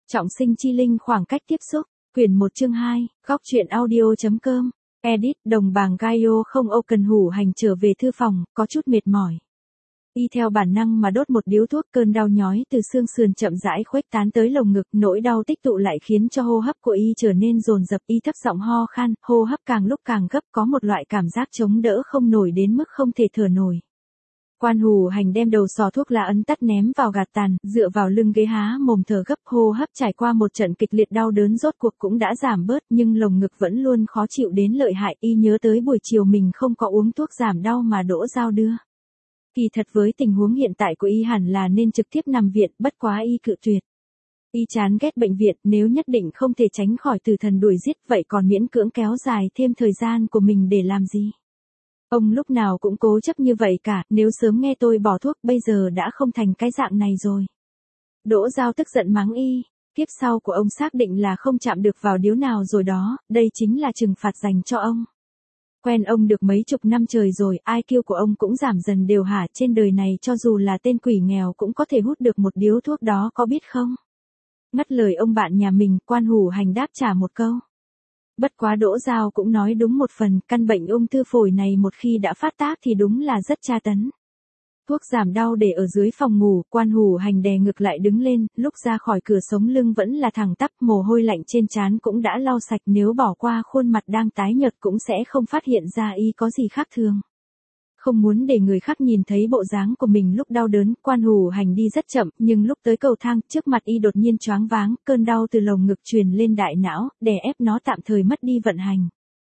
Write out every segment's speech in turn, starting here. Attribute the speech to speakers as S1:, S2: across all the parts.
S1: Trọng sinh chi linh khoảng cách tiếp xúc, quyển 1 chương 2, góc truyện audio.com, edit đồng bàng Gaio không Âu Cần Hủ Hành trở về thư phòng, có chút mệt mỏi. Y theo bản năng mà đốt một điếu thuốc, cơn đau nhói từ xương sườn chậm rãi khuếch tán tới lồng ngực, nỗi đau tích tụ lại khiến cho hô hấp của Y trở nên dồn dập, Y thấp giọng ho khan, hô hấp càng lúc càng gấp, có một loại cảm giác chống đỡ không nổi đến mức không thể thở nổi. Quan Hủ Hành đem đầu xò thuốc lá ấn tắt ném vào gạt tàn, dựa vào lưng ghế há mồm thở gấp, hô hấp trải qua một trận kịch liệt đau đớn rốt cuộc cũng đã giảm bớt, nhưng lồng ngực vẫn luôn khó chịu đến lợi hại. Y nhớ tới buổi chiều mình không có uống thuốc giảm đau mà Đỗ Giao đưa. Kỳ thật với tình huống hiện tại của Y hẳn là nên trực tiếp nằm viện, bất quá Y cự tuyệt. Y chán ghét bệnh viện, nếu nhất định không thể tránh khỏi tử thần đuổi giết, vậy còn miễn cưỡng kéo dài thêm thời gian của mình để làm gì? Ông lúc nào cũng cố chấp như vậy cả, nếu sớm nghe tôi bỏ thuốc bây giờ đã không thành cái dạng này rồi. Đỗ Giao tức giận mắng Y, kiếp sau của ông xác định là không chạm được vào điếu nào rồi đó, đây chính là trừng phạt dành cho ông. Quen ông được mấy chục năm trời rồi, IQ của ông cũng giảm dần đều hả, trên đời này cho dù là tên quỷ nghèo cũng có thể hút được một điếu thuốc đó có biết không? Ngắt lời ông bạn nhà mình, Quan Hủ Hành đáp trả một câu. Bất quá Đỗ Giao cũng nói đúng một phần, căn bệnh ung thư phổi này một khi đã phát tác thì đúng là rất tra tấn. Thuốc giảm đau để ở dưới phòng ngủ, Quan Hủ Hành đè ngực lại đứng lên, lúc ra khỏi cửa sống lưng vẫn là thẳng tắp, mồ hôi lạnh trên trán cũng đã lau sạch, nếu bỏ qua khuôn mặt đang tái nhợt cũng sẽ không phát hiện ra Y có gì khác thường. Không muốn để người khác nhìn thấy bộ dáng của mình lúc đau đớn, Quan Hủ Hành đi rất chậm, nhưng lúc tới cầu thang, trước mặt Y đột nhiên choáng váng, cơn đau từ lồng ngực truyền lên đại não, đè ép nó tạm thời mất đi vận hành.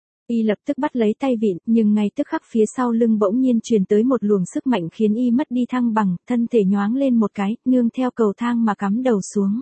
S1: Y lập tức bắt lấy tay vịn, nhưng ngay tức khắc phía sau lưng bỗng nhiên truyền tới một luồng sức mạnh khiến Y mất đi thăng bằng, thân thể nhoáng lên một cái, nương theo cầu thang mà cắm đầu xuống.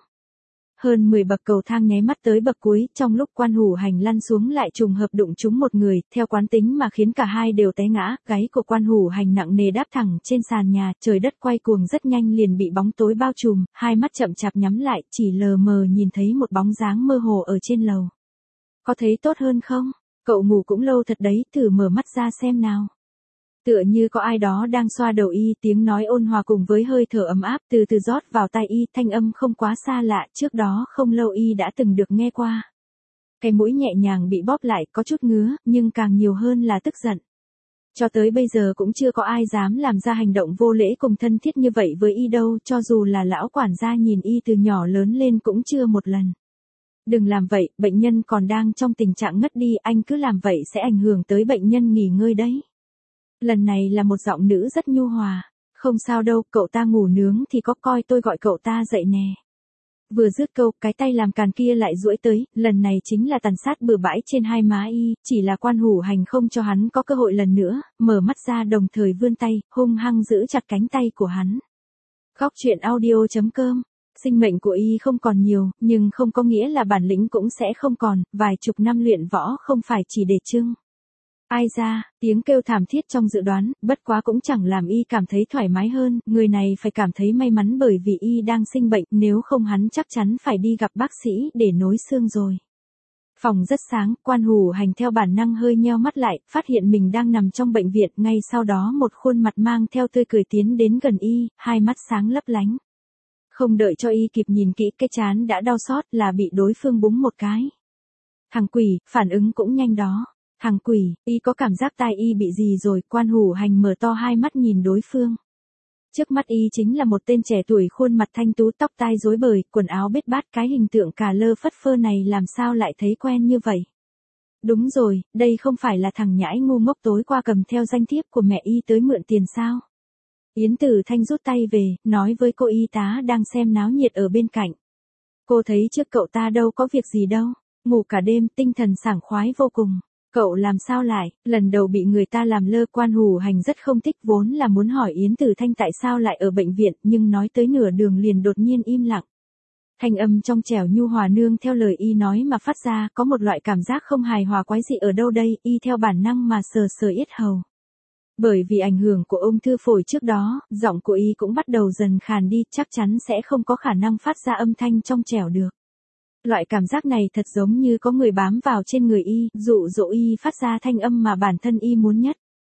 S1: Hơn 10 bậc cầu thang nháy mắt tới bậc cuối, trong lúc Quan Hủ Hành lăn xuống lại trùng hợp đụng trúng một người, theo quán tính mà khiến cả hai đều té ngã, gáy của Quan Hủ Hành nặng nề đáp thẳng trên sàn nhà, trời đất quay cuồng rất nhanh liền bị bóng tối bao trùm, hai mắt chậm chạp nhắm lại, chỉ lờ mờ nhìn thấy một bóng dáng mơ hồ ở trên lầu. Có thấy tốt hơn không? Cậu ngủ cũng lâu thật đấy, thử mở mắt ra xem nào. Tựa như có ai đó đang xoa đầu Y, tiếng nói ôn hòa cùng với hơi thở ấm áp từ từ rót vào tai Y, thanh âm không quá xa lạ, trước đó không lâu Y đã từng được nghe qua. Cái mũi nhẹ nhàng bị bóp lại, có chút ngứa, nhưng càng nhiều hơn là tức giận. Cho tới bây giờ cũng chưa có ai dám làm ra hành động vô lễ cùng thân thiết như vậy với Y đâu, cho dù là lão quản gia nhìn Y từ nhỏ lớn lên cũng chưa một lần. Đừng làm vậy, bệnh nhân còn đang trong tình trạng ngất đi, anh cứ làm vậy sẽ ảnh hưởng tới bệnh nhân nghỉ ngơi đấy. Lần này là một giọng nữ rất nhu hòa. Không sao đâu, cậu ta ngủ nướng thì có coi tôi gọi cậu ta dậy nè. Vừa dứt câu, cái tay làm càn kia lại duỗi tới, lần này chính là tàn sát bừa bãi trên hai má Y, chỉ là Quan Hủ Hành không cho hắn có cơ hội lần nữa, mở mắt ra đồng thời vươn tay, hung hăng giữ chặt cánh tay của hắn. Góc truyện audio.com. Sinh mệnh của Y không còn nhiều, nhưng không có nghĩa là bản lĩnh cũng sẽ không còn, vài chục năm luyện võ không phải chỉ để trưng. Ai ra, tiếng kêu thảm thiết trong dự đoán, bất quá cũng chẳng làm Y cảm thấy thoải mái hơn, người này phải cảm thấy may mắn bởi vì Y đang sinh bệnh, nếu không hắn chắc chắn phải đi gặp bác sĩ để nối xương rồi. Phòng rất sáng, Quan Hủ Hành theo bản năng hơi nheo mắt lại, phát hiện mình đang nằm trong bệnh viện, ngay sau đó một khuôn mặt mang theo tươi cười tiến đến gần Y, hai mắt sáng lấp lánh. Không đợi cho Y kịp nhìn kỹ, cái trán đã đau xót là bị đối phương búng một cái. Thằng quỷ, phản ứng cũng nhanh đó. Thằng quỷ, Y có cảm giác tai Y bị gì rồi, Quan Hủ Hành mở to hai mắt nhìn đối phương. Trước mắt Y chính là một tên trẻ tuổi khuôn mặt thanh tú, tóc tai rối bời, quần áo bết bát, cái hình tượng cà lơ phất phơ này làm sao lại thấy quen như vậy. Đúng rồi, đây không phải là thằng nhãi ngu ngốc tối qua cầm theo danh thiếp của mẹ Y tới mượn tiền sao. Yến Tử Thanh rút tay về, nói với cô y tá đang xem náo nhiệt ở bên cạnh. Cô thấy trước cậu ta đâu có việc gì đâu, ngủ cả đêm, tinh thần sảng khoái vô cùng. Cậu làm sao lại, lần đầu bị người ta làm lơ. Quan Hủ Hành rất không thích, vốn là muốn hỏi Yến Tử Thanh tại sao lại ở bệnh viện, nhưng nói tới nửa đường liền đột nhiên im lặng. Thanh âm trong trẻo nhu hòa nương theo lời Y nói mà phát ra, có một loại cảm giác không hài hòa quái dị ở đâu đây, Y theo bản năng mà sờ sờ yết hầu. Bởi vì ảnh hưởng của ung thư phổi trước đó, giọng của Y cũng bắt đầu dần khàn đi, chắc chắn sẽ không có khả năng phát ra âm thanh trong trẻo được. Loại cảm giác này thật giống như có người bám vào trên người Y, dụ dỗ Y phát ra thanh âm mà bản thân Y muốn nhất.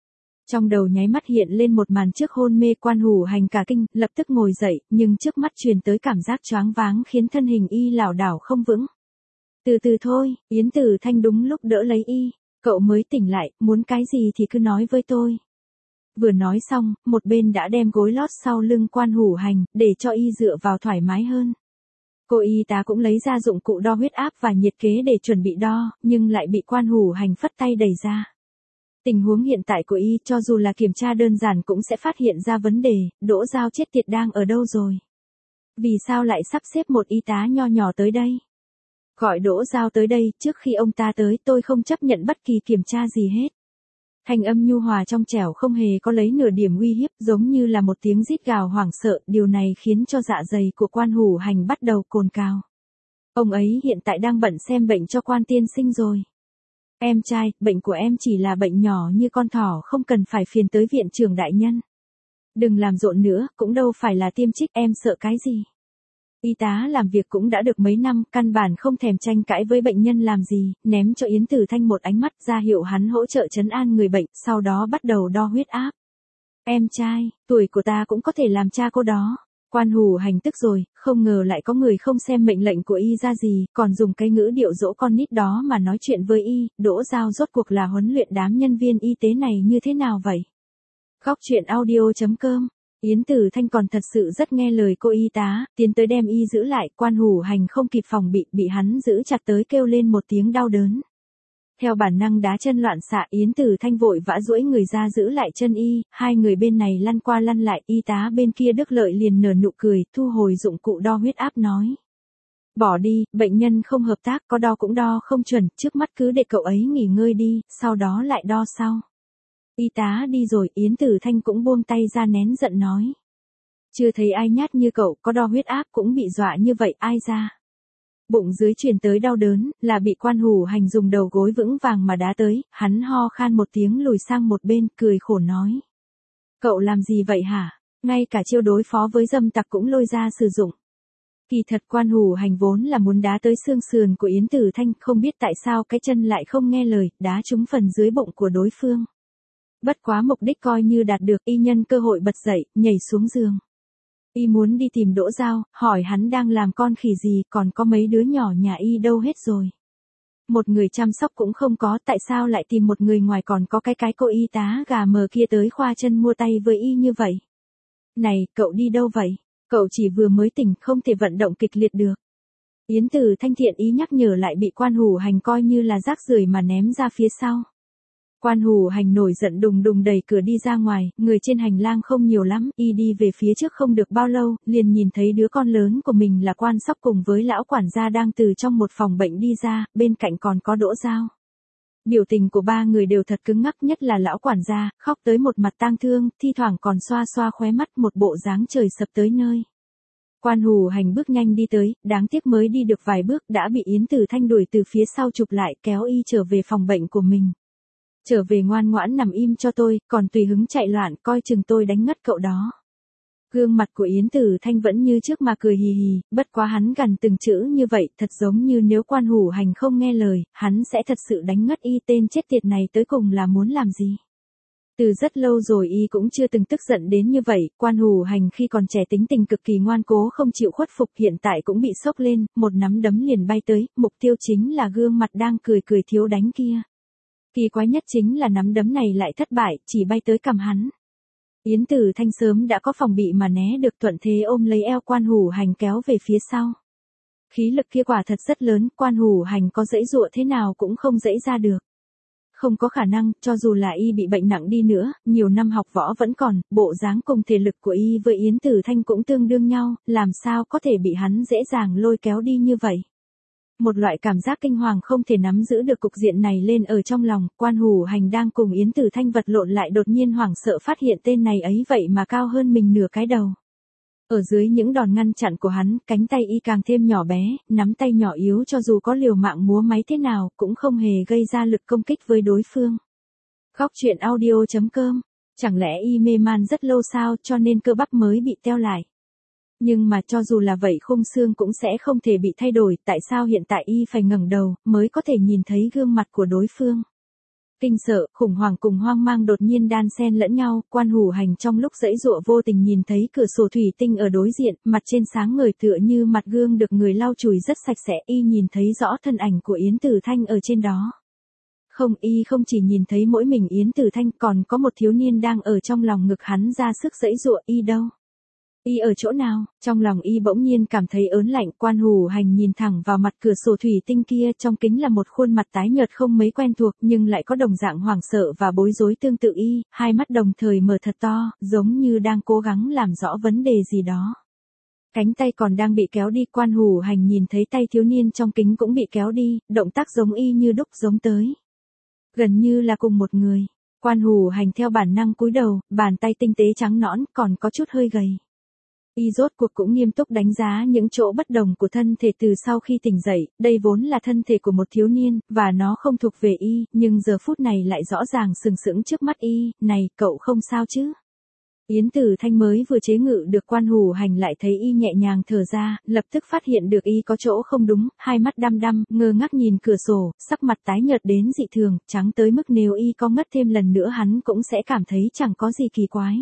S1: Trong đầu nháy mắt hiện lên một màn trước hôn mê. Quan Hủ Hành cả kinh, lập tức ngồi dậy, nhưng trước mắt truyền tới cảm giác choáng váng khiến thân hình y lảo đảo không vững. Từ từ thôi, Yến Tử Thanh đúng lúc đỡ lấy y, cậu mới tỉnh lại, muốn cái gì thì cứ nói với tôi. Vừa nói xong, một bên đã đem gối lót sau lưng Quan Hủ Hành, để cho y dựa vào thoải mái hơn. Cô y tá cũng lấy ra dụng cụ đo huyết áp và nhiệt kế để chuẩn bị đo, nhưng lại bị Quan Hủ Hành phất tay đẩy ra. Tình huống hiện tại của y cho dù là kiểm tra đơn giản cũng sẽ phát hiện ra vấn đề, Đỗ Giao chết tiệt đang ở đâu rồi? Vì sao lại sắp xếp một y tá nho nhỏ tới đây? Gọi Đỗ Giao tới đây, trước khi ông ta tới tôi không chấp nhận bất kỳ kiểm tra gì hết. Thanh âm nhu hòa trong trẻo không hề có lấy nửa điểm uy hiếp, giống như là một tiếng rít gào hoảng sợ, điều này khiến cho dạ dày của Quan Hủ Hành bắt đầu cồn cào. Ông ấy hiện tại đang bận xem bệnh cho Quan tiên sinh rồi. Em trai, bệnh của em chỉ là bệnh nhỏ như con thỏ, không cần phải phiền tới viện trưởng đại nhân. Đừng làm rộn nữa, cũng đâu phải là tiêm trích, em sợ cái gì. Y tá làm việc cũng đã được mấy năm, căn bản không thèm tranh cãi với bệnh nhân làm gì, ném cho Yến Tử Thanh một ánh mắt ra hiệu hắn hỗ trợ trấn an người bệnh, sau đó bắt đầu đo huyết áp. Em trai, tuổi của ta cũng có thể làm cha cô đó. Quan Hủ Hành tức rồi, không ngờ lại có người không xem mệnh lệnh của y ra gì, còn dùng cái ngữ điệu dỗ con nít đó mà nói chuyện với y. Đỗ Giao rốt cuộc là huấn luyện đám nhân viên y tế này như thế nào vậy? Góc truyện audio.com. Yến Tử Thanh còn thật sự rất nghe lời cô y tá, tiến tới đem y giữ lại. Quan Hủ Hành không kịp phòng bị hắn giữ chặt tới kêu lên một tiếng đau đớn. Theo bản năng đá chân loạn xạ, Yến Tử Thanh vội vã duỗi người ra giữ lại chân y, hai người bên này lăn qua lăn lại, y tá bên kia Đức Lợi liền nở nụ cười, thu hồi dụng cụ đo huyết áp nói. Bỏ đi, bệnh nhân không hợp tác, có đo cũng đo không chuẩn, trước mắt cứ để cậu ấy nghỉ ngơi đi, sau đó lại đo sau. Y tá đi rồi, Yến Tử Thanh cũng buông tay ra nén giận nói. Chưa thấy ai nhát như cậu, có đo huyết áp cũng bị dọa như vậy, ai ra. Bụng dưới truyền tới đau đớn, là bị Quan Hủ Hành dùng đầu gối vững vàng mà đá tới, hắn ho khan một tiếng lùi sang một bên, cười khổ nói. Cậu làm gì vậy hả? Ngay cả chiêu đối phó với dâm tặc cũng lôi ra sử dụng. Kỳ thật Quan Hủ Hành vốn là muốn đá tới xương sườn của Yến Tử Thanh, không biết tại sao cái chân lại không nghe lời, đá trúng phần dưới bụng của đối phương. Bất quá mục đích coi như đạt được, y nhân cơ hội bật dậy, nhảy xuống giường. Y muốn đi tìm Đỗ Giao, hỏi hắn đang làm con khỉ gì, còn có mấy đứa nhỏ nhà y đâu hết rồi. Một người chăm sóc cũng không có, tại sao lại tìm một người ngoài, còn có cái cô y tá gà mờ kia tới khoa chân mua tay với y như vậy. Này, cậu đi đâu vậy? Cậu chỉ vừa mới tỉnh, không thể vận động kịch liệt được. Yến Tử Thanh thiện ý nhắc nhở lại bị Quan Hủ Hành coi như là rác rưởi mà ném ra phía sau. Quan Hủ Hành nổi giận đùng đùng đẩy cửa đi ra ngoài, người trên hành lang không nhiều lắm, y đi về phía trước không được bao lâu, liền nhìn thấy đứa con lớn của mình là Quan Sóc cùng với lão quản gia đang từ trong một phòng bệnh đi ra, bên cạnh còn có Đỗ Giao. Biểu tình của ba người đều thật cứng ngắc, nhất là lão quản gia, khóc tới một mặt tang thương, thi thoảng còn xoa xoa khóe mắt, một bộ dáng trời sập tới nơi. Quan Hủ Hành bước nhanh đi tới, đáng tiếc mới đi được vài bước đã bị Yến Tử Thanh đuổi từ phía sau chụp lại, kéo y trở về phòng bệnh của mình. Trở về ngoan ngoãn nằm im cho tôi, còn tùy hứng chạy loạn, coi chừng tôi đánh ngất cậu đó. Gương mặt của Yến Tử Thanh vẫn như trước mà cười hì hì, bất quá hắn gằn từng chữ như vậy, thật giống như nếu Quan Hủ Hành không nghe lời, hắn sẽ thật sự đánh ngất y. Tên chết tiệt này tới cùng là muốn làm gì? Từ rất lâu rồi y cũng chưa từng tức giận đến như vậy, Quan Hủ Hành khi còn trẻ tính tình cực kỳ ngoan cố không chịu khuất phục, hiện tại cũng bị sốc lên, một nắm đấm liền bay tới, mục tiêu chính là gương mặt đang cười cười thiếu đánh kia. Kỳ quái nhất chính là nắm đấm này lại thất bại, chỉ bay tới cằm hắn. Yến Tử Thanh sớm đã có phòng bị mà né được, thuận thế ôm lấy eo Quan Hủ Hành kéo về phía sau. Khí lực kia quả thật rất lớn, Quan Hủ Hành có giãy giụa thế nào cũng không giãy ra được. Không có khả năng, cho dù là y bị bệnh nặng đi nữa, nhiều năm học võ vẫn còn, bộ dáng cùng thể lực của y với Yến Tử Thanh cũng tương đương nhau, làm sao có thể bị hắn dễ dàng lôi kéo đi như vậy. Một loại cảm giác kinh hoàng không thể nắm giữ được cục diện này lên ở trong lòng, Quan Hủ Hành đang cùng Yến Tử Thanh vật lộn lại đột nhiên hoảng sợ phát hiện tên này ấy vậy mà cao hơn mình nửa cái đầu. Ở dưới những đòn ngăn chặn của hắn, cánh tay y càng thêm nhỏ bé, nắm tay nhỏ yếu cho dù có liều mạng múa máy thế nào, cũng không hề gây ra lực công kích với đối phương. Góc truyện audio.com. Chẳng lẽ y mê man rất lâu sao, cho nên cơ bắp mới bị teo lại. Nhưng mà cho dù là vậy khung xương cũng sẽ không thể bị thay đổi, tại sao hiện tại y phải ngẩng đầu, mới có thể nhìn thấy gương mặt của đối phương. Kinh sợ, khủng hoảng cùng hoang mang đột nhiên đan xen lẫn nhau, Quan Hủ Hành trong lúc giãy giụa vô tình nhìn thấy cửa sổ thủy tinh ở đối diện, mặt trên sáng ngời tựa như mặt gương được người lau chùi rất sạch sẽ, y nhìn thấy rõ thân ảnh của Yến Tử Thanh ở trên đó. Không, y không chỉ nhìn thấy mỗi mình Yến Tử Thanh, còn có một thiếu niên đang ở trong lòng ngực hắn ra sức giãy giụa, y đâu? Y ở chỗ nào? Trong lòng y bỗng nhiên cảm thấy ớn lạnh, Quan Hủ Hành nhìn thẳng vào mặt cửa sổ thủy tinh kia, trong kính là một khuôn mặt tái nhợt không mấy quen thuộc, nhưng lại có đồng dạng hoảng sợ và bối rối tương tự y, hai mắt đồng thời mở thật to, giống như đang cố gắng làm rõ vấn đề gì đó. Cánh tay còn đang bị kéo đi, Quan Hủ Hành nhìn thấy tay thiếu niên trong kính cũng bị kéo đi, động tác giống y như đúc giống tới. Gần như là cùng một người. Quan Hủ Hành theo bản năng cúi đầu, bàn tay tinh tế trắng nõn, còn có chút hơi gầy. Y rốt cuộc cũng nghiêm túc đánh giá những chỗ bất đồng của thân thể từ sau khi tỉnh dậy, đây vốn là thân thể của một thiếu niên, và nó không thuộc về y, nhưng giờ phút này lại rõ ràng sừng sững trước mắt y, này, cậu không sao chứ? Yến Tử Thanh mới vừa chế ngự được Quan Hủ Hành lại thấy y nhẹ nhàng thở ra, lập tức phát hiện được y có chỗ không đúng, hai mắt đăm đăm, ngơ ngác nhìn cửa sổ, sắc mặt tái nhợt đến dị thường, trắng tới mức nếu y có ngất thêm lần nữa hắn cũng sẽ cảm thấy chẳng có gì kỳ quái.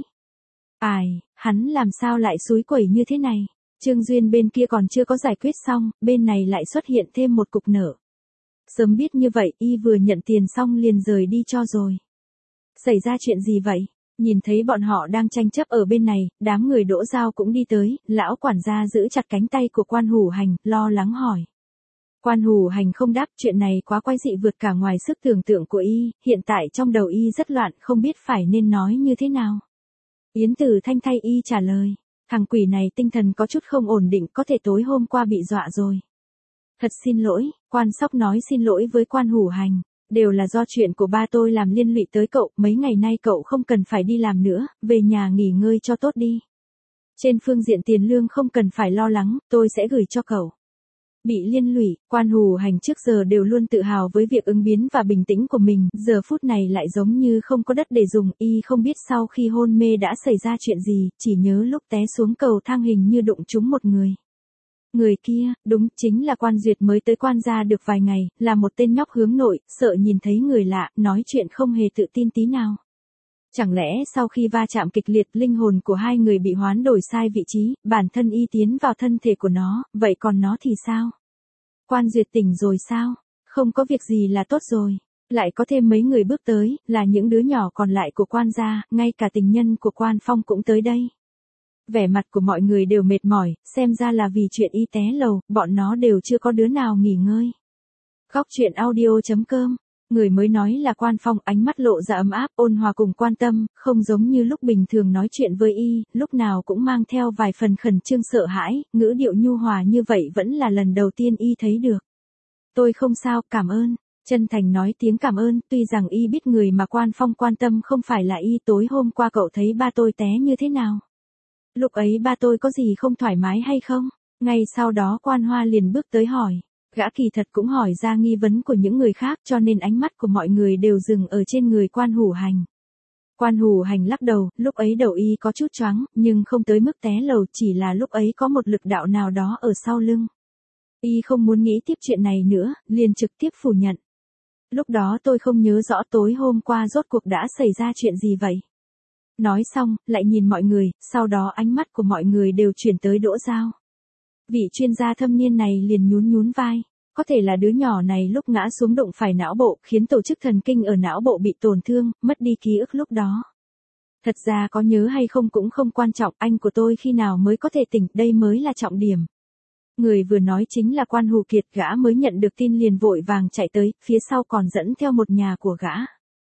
S1: Hắn làm sao lại xúi quẩy như thế này? Trương Duyên bên kia còn chưa có giải quyết xong, bên này lại xuất hiện thêm một cục nợ. Sớm biết như vậy, y vừa nhận tiền xong liền rời đi cho rồi. Xảy ra chuyện gì vậy? Nhìn thấy bọn họ đang tranh chấp ở bên này, đám người Đỗ Giao cũng đi tới, lão quản gia giữ chặt cánh tay của Quan Hủ Hành, lo lắng hỏi. Quan Hủ Hành không đáp, chuyện này quá quái dị vượt cả ngoài sức tưởng tượng của y, hiện tại trong đầu y rất loạn, không biết phải nên nói như thế nào. Yến Tử Thanh thay y trả lời, thằng quỷ này tinh thần có chút không ổn định, có thể tối hôm qua bị dọa rồi. Thật xin lỗi, Quan Sóc nói xin lỗi với Quan Hủ Hành, đều là do chuyện của ba tôi làm liên lụy tới cậu, mấy ngày nay cậu không cần phải đi làm nữa, về nhà nghỉ ngơi cho tốt đi. Trên phương diện tiền lương không cần phải lo lắng, tôi sẽ gửi cho cậu. Bị liên lụy, Quan Hủ Hành trước giờ đều luôn tự hào với việc ứng biến và bình tĩnh của mình, giờ phút này lại giống như không có đất để dùng, y không biết sau khi hôn mê đã xảy ra chuyện gì, chỉ nhớ lúc té xuống cầu thang hình như đụng trúng một người. Người kia, đúng, chính là Quan Duyệt mới tới Quan gia được vài ngày, là một tên nhóc hướng nội, sợ nhìn thấy người lạ, nói chuyện không hề tự tin tí nào. Chẳng lẽ sau khi va chạm kịch liệt linh hồn của hai người bị hoán đổi sai vị trí, bản thân y tiến vào thân thể của nó, vậy còn nó thì sao? Quan Duyệt tỉnh rồi sao? Không có việc gì là tốt rồi. Lại có thêm mấy người bước tới, là những đứa nhỏ còn lại của Quan gia, ngay cả tình nhân của Quan Phong cũng tới đây. Vẻ mặt của mọi người đều mệt mỏi, xem ra là vì chuyện y té lầu, bọn nó đều chưa có đứa nào nghỉ ngơi. Góc truyện audio.com. Người mới nói là Quan Phong, ánh mắt lộ ra ấm áp, ôn hòa cùng quan tâm, không giống như lúc bình thường nói chuyện với y, lúc nào cũng mang theo vài phần khẩn trương sợ hãi, ngữ điệu nhu hòa như vậy vẫn là lần đầu tiên y thấy được. Tôi không sao, cảm ơn. Chân thành nói tiếng cảm ơn, tuy rằng y biết người mà Quan Phong quan tâm không phải là y. Tối hôm qua cậu thấy ba tôi té như thế nào? Lúc ấy ba tôi có gì không thoải mái hay không? Ngay sau đó Quan Hoa liền bước tới hỏi. Gã kỳ thật cũng hỏi ra nghi vấn của những người khác, cho nên ánh mắt của mọi người đều dừng ở trên người Quan Hủ Hành. Quan Hủ Hành lắc đầu, lúc ấy đầu y có chút choáng, nhưng không tới mức té lầu, chỉ là lúc ấy có một lực đạo nào đó ở sau lưng. Y không muốn nghĩ tiếp chuyện này nữa, liền trực tiếp phủ nhận. Lúc đó tôi không nhớ rõ tối hôm qua rốt cuộc đã xảy ra chuyện gì vậy. Nói xong, lại nhìn mọi người, sau đó ánh mắt của mọi người đều chuyển tới Đỗ Giao. Vị chuyên gia thâm niên này liền nhún vai. Có thể là đứa nhỏ này lúc ngã xuống đụng phải não bộ, khiến tổ chức thần kinh ở não bộ bị tổn thương, mất đi ký ức lúc đó. Thật ra có nhớ hay không cũng không quan trọng, anh của tôi khi nào mới có thể tỉnh, đây mới là trọng điểm. Người vừa nói chính là Quan Hủ Kiệt, gã mới nhận được tin liền vội vàng chạy tới, phía sau còn dẫn theo một nhà của gã.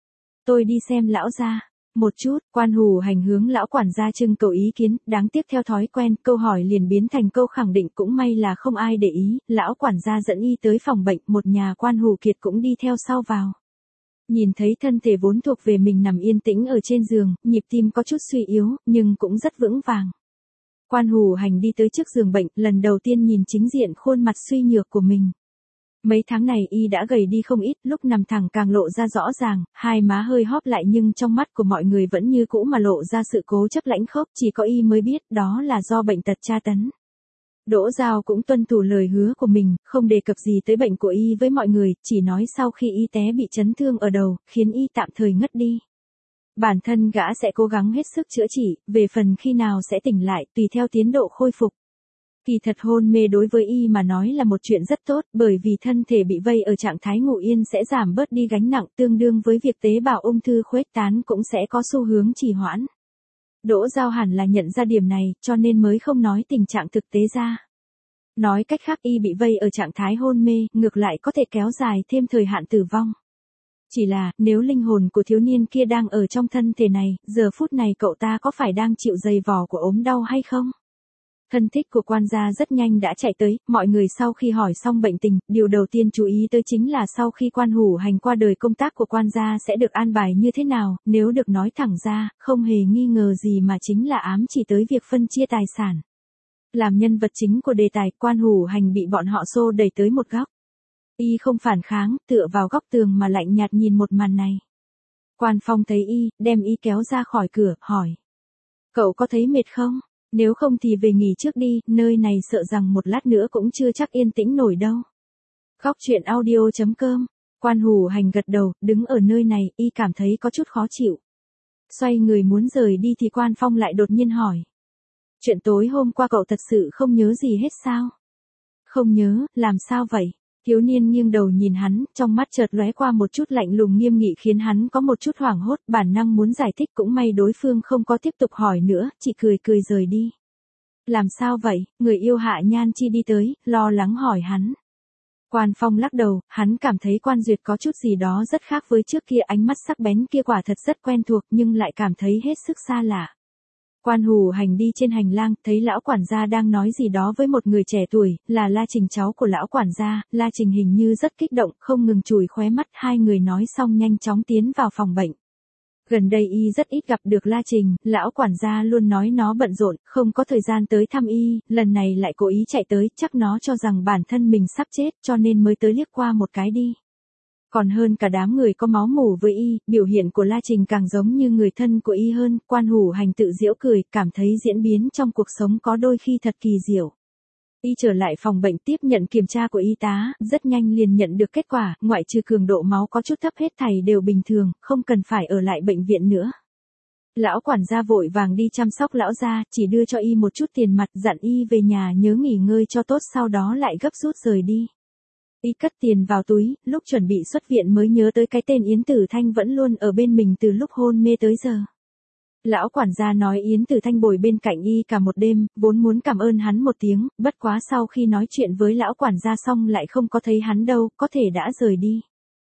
S1: Tôi đi xem lão gia. Một chút, Quan Hủ Hành hướng lão quản gia trưng cầu ý kiến, đáng tiếc theo thói quen, câu hỏi liền biến thành câu khẳng định, cũng may là không ai để ý, lão quản gia dẫn y tới phòng bệnh, một nhà Quan Hủ Kiệt cũng đi theo sau vào. Nhìn thấy thân thể vốn thuộc về mình nằm yên tĩnh ở trên giường, nhịp tim có chút suy yếu, nhưng cũng rất vững vàng. Quan Hủ Hành đi tới trước giường bệnh, lần đầu tiên nhìn chính diện khuôn mặt suy nhược của mình. Mấy tháng này y đã gầy đi không ít, lúc nằm thẳng càng lộ ra rõ ràng, hai má hơi hóp lại nhưng trong mắt của mọi người vẫn như cũ mà lộ ra sự cố chấp lãnh khốc, chỉ có y mới biết đó là do bệnh tật tra tấn. Đỗ Giao cũng tuân thủ lời hứa của mình, không đề cập gì tới bệnh của y với mọi người, chỉ nói sau khi y té bị chấn thương ở đầu, khiến y tạm thời ngất đi. Bản thân gã sẽ cố gắng hết sức chữa trị, về phần khi nào sẽ tỉnh lại, tùy theo tiến độ khôi phục. Kỳ thật hôn mê đối với y mà nói là một chuyện rất tốt, bởi vì thân thể bị vây ở trạng thái ngủ yên sẽ giảm bớt đi gánh nặng, tương đương với việc tế bào ung thư khuếch tán cũng sẽ có xu hướng trì hoãn. Đỗ Giao hẳn là nhận ra điểm này, cho nên mới không nói tình trạng thực tế ra. Nói cách khác y bị vây ở trạng thái hôn mê, ngược lại có thể kéo dài thêm thời hạn tử vong. Chỉ là, nếu linh hồn của thiếu niên kia đang ở trong thân thể này, giờ phút này cậu ta có phải đang chịu dày vò của ốm đau hay không? Thân thích của quan gia rất nhanh đã chạy tới, mọi người sau khi hỏi xong bệnh tình, điều đầu tiên chú ý tới chính là sau khi quan Hủ Hành qua đời công tác của quan gia sẽ được an bài như thế nào, nếu được nói thẳng ra, không hề nghi ngờ gì mà chính là ám chỉ tới việc phân chia tài sản. Làm nhân vật chính của đề tài, quan Hủ Hành bị bọn họ xô đẩy tới một góc. Y không phản kháng, tựa vào góc tường mà lạnh nhạt nhìn một màn này. Quan Phong thấy y, đem y kéo ra khỏi cửa, hỏi. Cậu có thấy mệt không? Nếu không thì về nghỉ trước đi, nơi này sợ rằng một lát nữa cũng chưa chắc yên tĩnh nổi đâu. Góc chuyện audio.com. Quan Hủ Hành gật đầu, đứng ở nơi này, y cảm thấy có chút khó chịu. Xoay người muốn rời đi thì Quan Phong lại đột nhiên hỏi. Chuyện tối hôm qua cậu thật sự không nhớ gì hết sao? Không nhớ, làm sao vậy? Thiếu niên nghiêng đầu nhìn hắn, trong mắt chợt lóe qua một chút lạnh lùng nghiêm nghị khiến hắn có một chút hoảng hốt, bản năng muốn giải thích cũng may đối phương không có tiếp tục hỏi nữa, chỉ cười cười rời đi. Làm sao vậy? Người yêu Hạ Nhan Chi đi tới, lo lắng hỏi hắn. Quan Phong lắc đầu, hắn cảm thấy Quan Duyệt có chút gì đó rất khác với trước kia, ánh mắt sắc bén kia quả thật rất quen thuộc nhưng lại cảm thấy hết sức xa lạ. Quan Hủ Hành đi trên hành lang, thấy lão quản gia đang nói gì đó với một người trẻ tuổi, là La Trình cháu của lão quản gia, La Trình hình như rất kích động, không ngừng chùi khóe mắt, hai người nói xong nhanh chóng tiến vào phòng bệnh. Gần đây y rất ít gặp được La Trình, lão quản gia luôn nói nó bận rộn, không có thời gian tới thăm y, lần này lại cố ý chạy tới, chắc nó cho rằng bản thân mình sắp chết cho nên mới tới liếc qua một cái đi. Còn hơn cả đám người có máu mủ với y, biểu hiện của La Trình càng giống như người thân của y hơn, Quan Hủ Hành tự giễu cười, cảm thấy diễn biến trong cuộc sống có đôi khi thật kỳ diệu. Y trở lại phòng bệnh tiếp nhận kiểm tra của y tá, rất nhanh liền nhận được kết quả, ngoại trừ cường độ máu có chút thấp hết thảy đều bình thường, không cần phải ở lại bệnh viện nữa. Lão quản gia vội vàng đi chăm sóc lão gia, chỉ đưa cho y một chút tiền mặt, dặn y về nhà nhớ nghỉ ngơi cho tốt, sau đó lại gấp rút rời đi. Y cất tiền vào túi, lúc chuẩn bị xuất viện mới nhớ tới cái tên Yến Tử Thanh vẫn luôn ở bên mình từ lúc hôn mê tới giờ. Lão quản gia nói Yến Tử Thanh bồi bên cạnh y cả một đêm, vốn muốn cảm ơn hắn một tiếng, bất quá sau khi nói chuyện với lão quản gia xong lại không có thấy hắn đâu, có thể đã rời đi.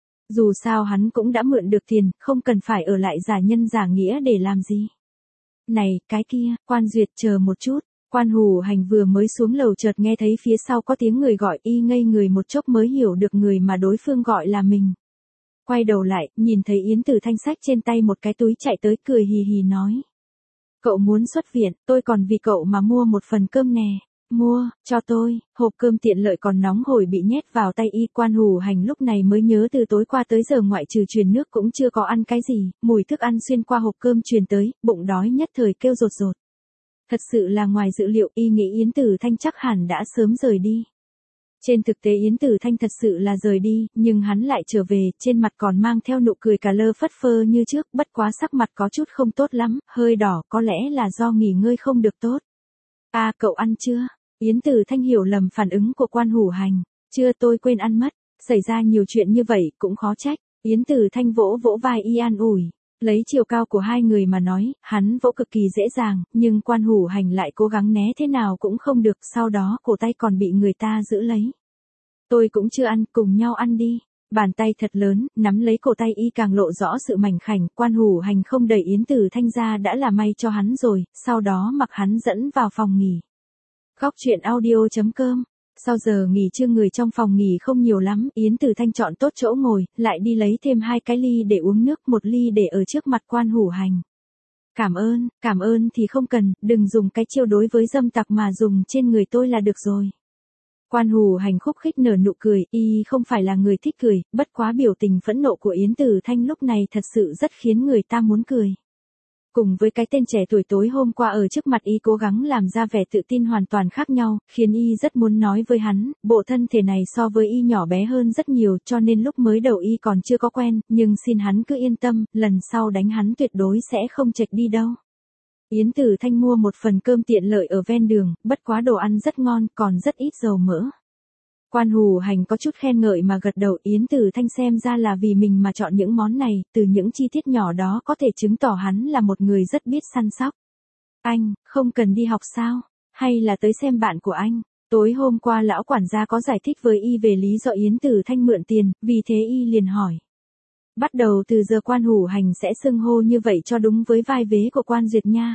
S1: Dù sao hắn cũng đã mượn được tiền, không cần phải ở lại giả nhân giả nghĩa để làm gì. Này, cái kia, Quan Duyệt chờ một chút. Quan Hủ Hành vừa mới xuống lầu chợt nghe thấy phía sau có tiếng người gọi, y ngây người một chốc mới hiểu được người mà đối phương gọi là mình. Quay đầu lại, nhìn thấy Yến Tử Thanh xách trên tay một cái túi chạy tới cười hì hì nói. Cậu muốn xuất viện, tôi còn vì cậu mà mua một phần cơm nè. Mua, cho tôi, hộp cơm tiện lợi còn nóng hổi bị nhét vào tay y. Quan Hủ Hành lúc này mới nhớ từ tối qua tới giờ ngoại trừ truyền nước cũng chưa có ăn cái gì, mùi thức ăn xuyên qua hộp cơm truyền tới, bụng đói nhất thời kêu rột rột. Thật sự là ngoài dự liệu, y nghĩ Yến Tử Thanh chắc hẳn đã sớm rời đi. Trên thực tế Yến Tử Thanh thật sự là rời đi, nhưng hắn lại trở về, trên mặt còn mang theo nụ cười cà lơ phất phơ như trước, bất quá sắc mặt có chút không tốt lắm, hơi đỏ, có lẽ là do nghỉ ngơi không được tốt. À, cậu ăn chưa? Yến Tử Thanh hiểu lầm phản ứng của Quan Hủ Hành. Chưa, tôi quên ăn mất. Xảy ra nhiều chuyện như vậy, cũng khó trách. Yến Tử Thanh vỗ vỗ vai y an ủi. Lấy chiều cao của hai người mà nói, hắn vỗ cực kỳ dễ dàng, nhưng Quan Hủ Hành lại cố gắng né thế nào cũng không được, sau đó cổ tay còn bị người ta giữ lấy. Tôi cũng chưa ăn, cùng nhau ăn đi. Bàn tay thật lớn, nắm lấy cổ tay y càng lộ rõ sự mảnh khảnh, Quan Hủ Hành không đẩy Yến Tử Thanh ra đã là may cho hắn rồi, sau đó mặc hắn dẫn vào phòng nghỉ. Góc chuyện audio.com. Sau giờ nghỉ trưa người trong phòng nghỉ không nhiều lắm, Yến Tử Thanh chọn tốt chỗ ngồi, lại đi lấy thêm 2 cái ly để uống nước, một ly để ở trước mặt Quan Hủ Hành. Cảm ơn thì không cần, đừng dùng cái chiêu đối với dâm tặc mà dùng trên người tôi là được rồi. Quan Hủ Hành khúc khích nở nụ cười, y không phải là người thích cười, bất quá biểu tình phẫn nộ của Yến Tử Thanh lúc này thật sự rất khiến người ta muốn cười. Cùng với cái tên trẻ tuổi tối hôm qua ở trước mặt y cố gắng làm ra vẻ tự tin hoàn toàn khác nhau, khiến y rất muốn nói với hắn, bộ thân thể này so với y nhỏ bé hơn rất nhiều, cho nên lúc mới đầu y còn chưa có quen, nhưng xin hắn cứ yên tâm, lần sau đánh hắn tuyệt đối sẽ không chệch đi đâu. Yến Tử Thanh mua một phần cơm tiện lợi ở ven đường, bất quá đồ ăn rất ngon, còn rất ít dầu mỡ. Quan Hủ Hành có chút khen ngợi mà gật đầu, Yến Tử Thanh xem ra là vì mình mà chọn những món này, từ những chi tiết nhỏ đó có thể chứng tỏ hắn là một người rất biết săn sóc. Anh, không cần đi học sao? Hay là tới xem bạn của anh? Tối hôm qua lão quản gia có giải thích với y về lý do Yến Tử Thanh mượn tiền, vì thế y liền hỏi. Bắt đầu từ giờ Quan Hủ Hành sẽ xưng hô như vậy cho đúng với vai vế của Quan Duyệt nha.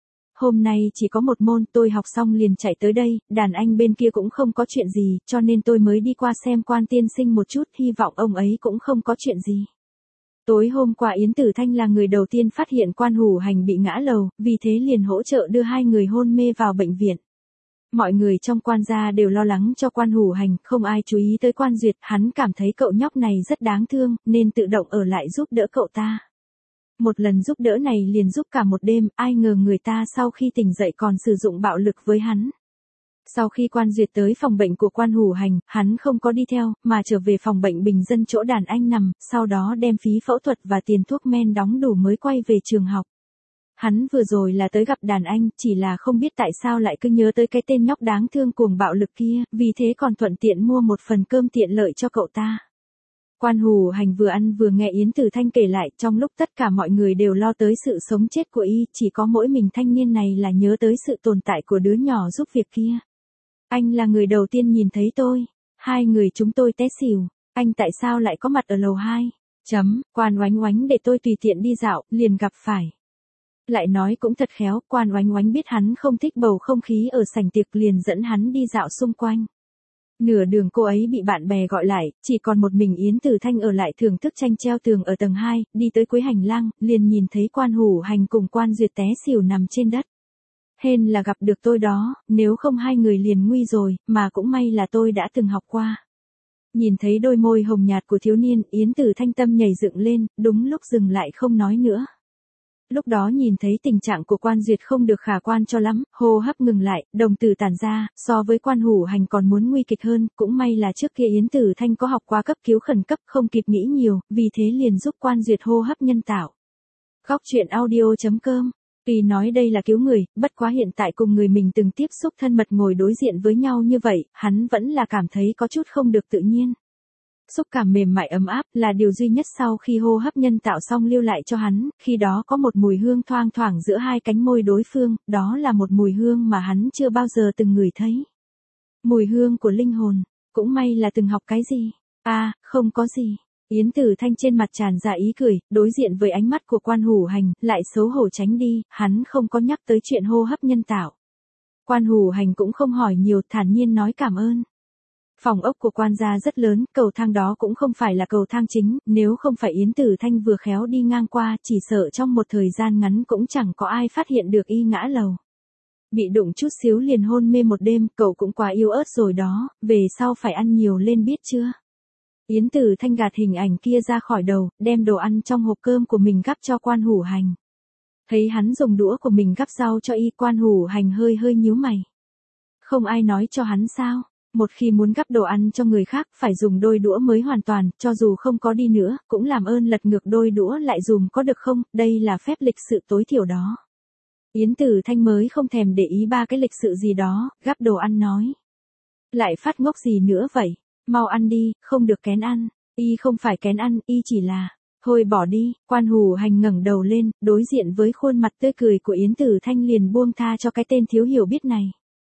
S1: Hôm nay chỉ có một môn, tôi học xong liền chạy tới đây, đàn anh bên kia cũng không có chuyện gì, cho nên tôi mới đi qua xem Quan tiên sinh một chút, hy vọng ông ấy cũng không có chuyện gì. Tối hôm qua Yến Tử Thanh là người đầu tiên phát hiện Quan Hủ Hành bị ngã lầu, vì thế liền hỗ trợ đưa hai người hôn mê vào bệnh viện. Mọi người trong Quan gia đều lo lắng cho Quan Hủ Hành, không ai chú ý tới Quan Duyệt, hắn cảm thấy cậu nhóc này rất đáng thương, nên tự động ở lại giúp đỡ cậu ta. Một lần giúp đỡ này liền giúp cả một đêm, ai ngờ người ta sau khi tỉnh dậy còn sử dụng bạo lực với hắn. Sau khi Quan Duyệt tới phòng bệnh của Quan Hủ Hành, hắn không có đi theo, mà trở về phòng bệnh bình dân chỗ đàn anh nằm, sau đó đem phí phẫu thuật và tiền thuốc men đóng đủ mới quay về trường học. Hắn vừa rồi là tới gặp đàn anh, chỉ là không biết tại sao lại cứ nhớ tới cái tên nhóc đáng thương cuồng bạo lực kia, vì thế còn thuận tiện mua một phần cơm tiện lợi cho cậu ta. Quan Hủ Hành vừa ăn vừa nghe Yến Tử Thanh kể lại, trong lúc tất cả mọi người đều lo tới sự sống chết của y, chỉ có mỗi mình thanh niên này là nhớ tới sự tồn tại của đứa nhỏ giúp việc kia. Anh là người đầu tiên nhìn thấy tôi, hai người chúng tôi té xỉu, anh tại sao lại có mặt ở lầu 2? Quan Oánh Oánh để tôi tùy tiện đi dạo, liền gặp phải. Lại nói cũng thật khéo, Quan Oánh Oánh biết hắn không thích bầu không khí ở sảnh tiệc liền dẫn hắn đi dạo xung quanh. Nửa đường cô ấy bị bạn bè gọi lại, chỉ còn một mình Yến Tử Thanh ở lại thưởng thức tranh treo tường ở tầng 2, đi tới cuối hành lang, liền nhìn thấy Quan Hủ Hành cùng Quan Duyệt té xỉu nằm trên đất. Hên là gặp được tôi đó, nếu không hai người liền nguy rồi, mà cũng may là tôi đã từng học qua. Nhìn thấy đôi môi hồng nhạt của thiếu niên, Yến Tử Thanh tâm nhảy dựng lên, đúng lúc dừng lại không nói nữa. Lúc đó nhìn thấy tình trạng của Quan Duyệt không được khả quan cho lắm, hô hấp ngừng lại, đồng tử tản ra, so với Quan Hủ Hành còn muốn nguy kịch hơn, cũng may là trước kia Yến Tử Thanh có học qua cấp cứu khẩn cấp không kịp nghĩ nhiều, vì thế liền giúp Quan Duyệt hô hấp nhân tạo. Góc truyện audio.com. Tuy nói đây là cứu người, bất quá hiện tại cùng người mình từng tiếp xúc thân mật ngồi đối diện với nhau như vậy, hắn vẫn là cảm thấy có chút không được tự nhiên. Xúc cảm mềm mại ấm áp là điều duy nhất sau khi hô hấp nhân tạo xong lưu lại cho hắn, khi đó có một mùi hương thoang thoảng giữa hai cánh môi đối phương, đó là một mùi hương mà hắn chưa bao giờ từng ngửi thấy. Mùi hương của linh hồn, cũng may là từng học cái gì? Không có gì. Yến Tử Thanh trên mặt tràn ra ý cười, đối diện với ánh mắt của Quan Hủ Hành, lại xấu hổ tránh đi, hắn không có nhắc tới chuyện hô hấp nhân tạo. Quan Hủ Hành cũng không hỏi nhiều, thản nhiên nói cảm ơn. Phòng ốc của Quan gia rất lớn, cầu thang đó cũng không phải là cầu thang chính, nếu không phải Yến Tử Thanh vừa khéo đi ngang qua, chỉ sợ trong một thời gian ngắn cũng chẳng có ai phát hiện được y ngã lầu. Bị đụng chút xíu liền hôn mê một đêm, cậu cũng quá yếu ớt rồi đó, về sau phải ăn nhiều lên biết chưa? Yến Tử Thanh gạt hình ảnh kia ra khỏi đầu, đem đồ ăn trong hộp cơm của mình gắp cho Quan Hủ Hành. Thấy hắn dùng đũa của mình gắp rau cho y, Quan Hủ Hành hơi nhíu mày. Không ai nói cho hắn sao? Một khi muốn gắp đồ ăn cho người khác, phải dùng đôi đũa mới hoàn toàn, cho dù không có đi nữa, cũng làm ơn lật ngược đôi đũa lại dùm có được không, đây là phép lịch sự tối thiểu đó. Yến Tử Thanh mới không thèm để ý ba cái lịch sự gì đó, gắp đồ ăn nói. Lại phát ngốc gì nữa vậy, mau ăn đi, không được kén ăn, y không phải kén ăn, y chỉ là, thôi bỏ đi, Quan Hủ Hành ngẩng đầu lên, đối diện với khuôn mặt tươi cười của Yến Tử Thanh liền buông tha cho cái tên thiếu hiểu biết này.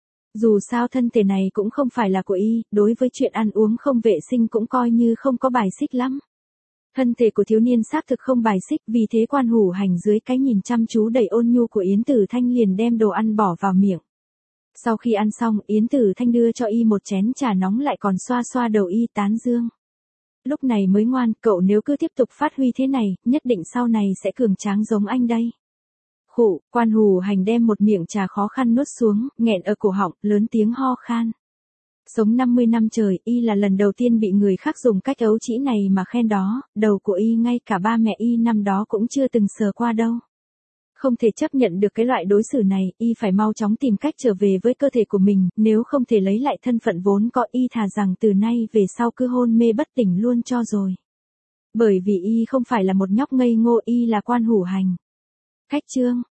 S1: Dù sao thân thể này cũng không phải là của y, đối với chuyện ăn uống không vệ sinh cũng coi như không có bài xích lắm. Thân thể của thiếu niên xác thực không bài xích, vì thế Quan Hủ Hành dưới cái nhìn chăm chú đầy ôn nhu của Yến Tử Thanh liền đem đồ ăn bỏ vào miệng. Sau khi ăn xong, Yến Tử Thanh đưa cho y một chén trà nóng lại còn xoa xoa đầu y tán dương. Lúc này mới ngoan, cậu nếu cứ tiếp tục phát huy thế này, nhất định sau này sẽ cường tráng giống anh đây. Khụ, Quan Hủ Hành đem một miệng trà khó khăn nuốt xuống, nghẹn ở cổ họng, lớn tiếng ho khan. Sống 50 năm trời, y là lần đầu tiên bị người khác dùng cách ấu trĩ này mà khen đó, đầu của y ngay cả ba mẹ y năm đó cũng chưa từng sờ qua đâu. Không thể chấp nhận được cái loại đối xử này, y phải mau chóng tìm cách trở về với cơ thể của mình, nếu không thể lấy lại thân phận vốn có, y thà rằng từ nay về sau cứ hôn mê bất tỉnh luôn cho rồi. Bởi vì y không phải là một nhóc ngây ngô, y là quan hủ hành. Khách trương.